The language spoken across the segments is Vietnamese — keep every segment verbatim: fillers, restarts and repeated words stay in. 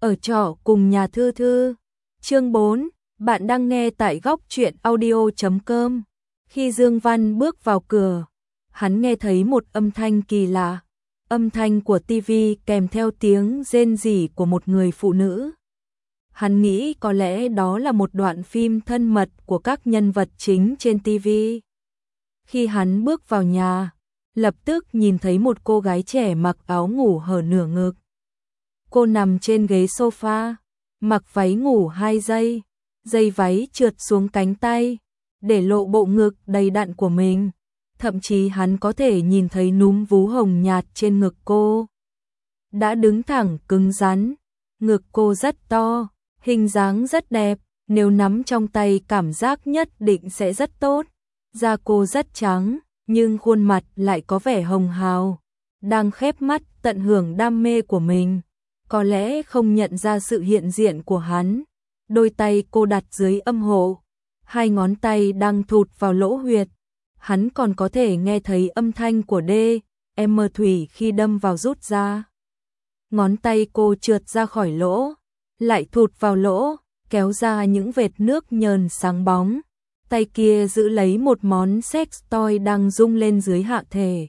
Ở trọ cùng nhà Thư Thư. Chương bốn, bạn đang nghe tại góc truyện audio chấm com. Khi Dương Văn bước vào cửa, hắn nghe thấy một âm thanh kỳ lạ, âm thanh của tivi kèm theo tiếng rên rỉ của một người phụ nữ. Hắn nghĩ có lẽ đó là một đoạn phim thân mật của các nhân vật chính trên tivi. Khi hắn bước vào nhà, lập tức nhìn thấy một cô gái trẻ mặc áo ngủ hở nửa ngực. Cô nằm trên ghế sofa, mặc váy ngủ hai dây, dây váy trượt xuống cánh tay, để lộ bộ ngực đầy đặn của mình. Thậm chí hắn có thể nhìn thấy núm vú hồng nhạt trên ngực cô. Đã đứng thẳng cứng rắn, ngực cô rất to, hình dáng rất đẹp, nếu nắm trong tay cảm giác nhất định sẽ rất tốt. Da cô rất trắng, nhưng khuôn mặt lại có vẻ hồng hào, đang khép mắt tận hưởng đam mê của mình. Có lẽ không nhận ra sự hiện diện của hắn. Đôi tay cô đặt dưới âm hộ, hai ngón tay đang thụt vào lỗ huyệt. Hắn còn có thể nghe thấy âm thanh của D, M thủy khi đâm vào rút ra. Ngón tay cô trượt ra khỏi lỗ, lại thụt vào lỗ, kéo ra những vệt nước nhờn sáng bóng. Tay kia giữ lấy một món sex toy đang rung lên dưới hạ thể.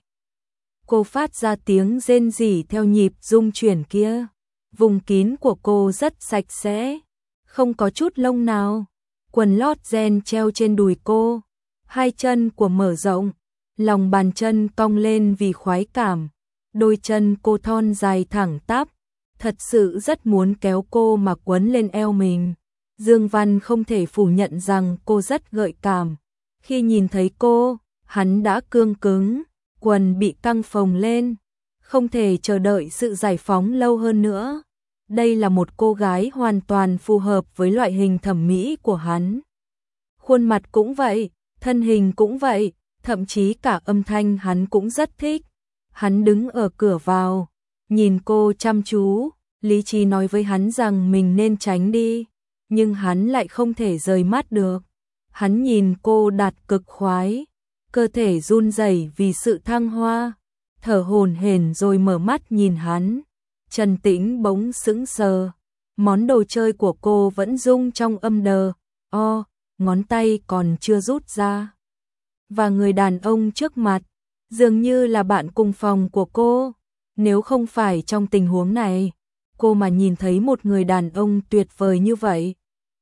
Cô phát ra tiếng rên rỉ theo nhịp rung chuyển kia. Vùng kín của cô rất sạch sẽ, không có chút lông nào. Quần lót ren treo trên đùi cô, hai chân của mở rộng, lòng bàn chân cong lên vì khoái cảm. Đôi chân cô thon dài thẳng tắp, thật sự rất muốn kéo cô mà quấn lên eo mình. Dương Văn không thể phủ nhận rằng cô rất gợi cảm. Khi nhìn thấy cô, hắn đã cương cứng, quần bị căng phồng lên, không thể chờ đợi sự giải phóng lâu hơn nữa. Đây là một cô gái hoàn toàn phù hợp với loại hình thẩm mỹ của hắn. Khuôn mặt cũng vậy, thân hình cũng vậy, thậm chí cả âm thanh hắn cũng rất thích. Hắn đứng ở cửa vào, nhìn cô chăm chú, lý trí nói với hắn rằng mình nên tránh đi, nhưng hắn lại không thể rời mắt được. Hắn nhìn cô đạt cực khoái, cơ thể run rẩy vì sự thăng hoa, thở hổn hển rồi mở mắt nhìn hắn. Trần Tĩnh bỗng sững sờ, món đồ chơi của cô vẫn rung trong âm đờ, o, ngón tay còn chưa rút ra. Và người đàn ông trước mặt, dường như là bạn cùng phòng của cô. Nếu không phải trong tình huống này, cô mà nhìn thấy một người đàn ông tuyệt vời như vậy,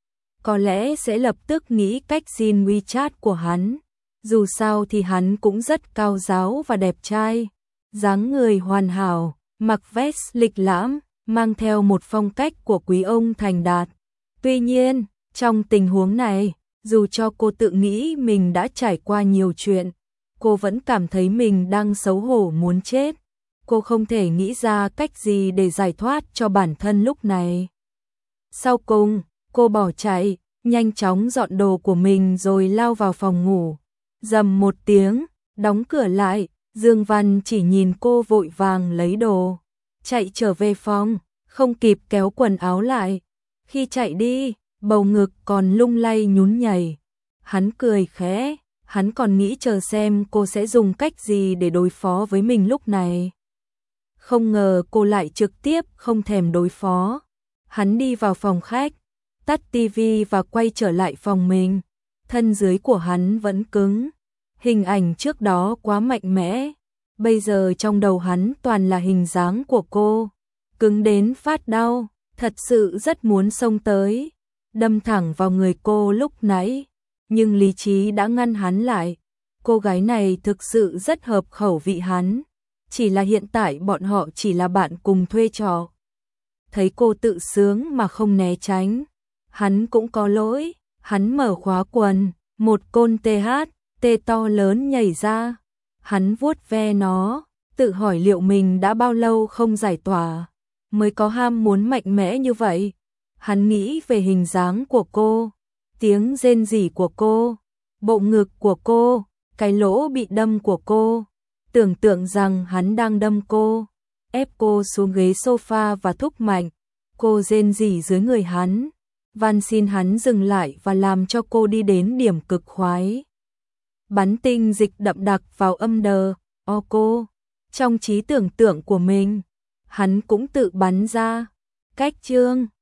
có lẽ sẽ lập tức nghĩ cách xin WeChat của hắn. Dù sao thì hắn cũng rất cao ráo và đẹp trai, dáng người hoàn hảo, mặc vest lịch lãm, mang theo một phong cách của quý ông thành đạt. Tuy nhiên, trong tình huống này, dù cho cô tự nghĩ mình đã trải qua nhiều chuyện, cô vẫn cảm thấy mình đang xấu hổ muốn chết. Cô không thể nghĩ ra cách gì để giải thoát cho bản thân lúc này. Sau cùng, cô bỏ chạy, nhanh chóng dọn đồ của mình rồi lao vào phòng ngủ. Rầm một tiếng, đóng cửa lại, Dương Văn chỉ nhìn cô vội vàng lấy đồ, chạy trở về phòng, không kịp kéo quần áo lại. Khi chạy đi, bầu ngực còn lung lay nhún nhảy. Hắn cười khẽ, hắn còn nghĩ chờ xem cô sẽ dùng cách gì để đối phó với mình lúc này. Không ngờ cô lại trực tiếp không thèm đối phó. Hắn đi vào phòng khách, tắt tivi và quay trở lại phòng mình. Thân dưới của hắn vẫn cứng. Hình ảnh trước đó quá mạnh mẽ, bây giờ trong đầu hắn toàn là hình dáng của cô, cứng đến phát đau, thật sự rất muốn xông tới, đâm thẳng vào người cô lúc nãy, nhưng lý trí đã ngăn hắn lại. Cô gái này thực sự rất hợp khẩu vị hắn, chỉ là hiện tại bọn họ chỉ là bạn cùng thuê trọ. Thấy cô tự sướng mà không né tránh, hắn cũng có lỗi. Hắn mở khóa quần, một côn tê hát tê to lớn nhảy ra. Hắn vuốt ve nó, tự hỏi liệu mình đã bao lâu không giải tỏa, mới có ham muốn mạnh mẽ như vậy. Hắn nghĩ về hình dáng của cô, tiếng rên rỉ của cô, bộ ngực của cô, cái lỗ bị đâm của cô. Tưởng tượng rằng hắn đang đâm cô, ép cô xuống ghế sofa và thúc mạnh. Cô rên rỉ dưới người hắn, van xin hắn dừng lại và làm cho cô đi đến điểm cực khoái. Bắn tinh dịch đậm đặc vào âm đờ, o cô. Trong trí tưởng tượng của mình, hắn cũng tự bắn ra. cách chương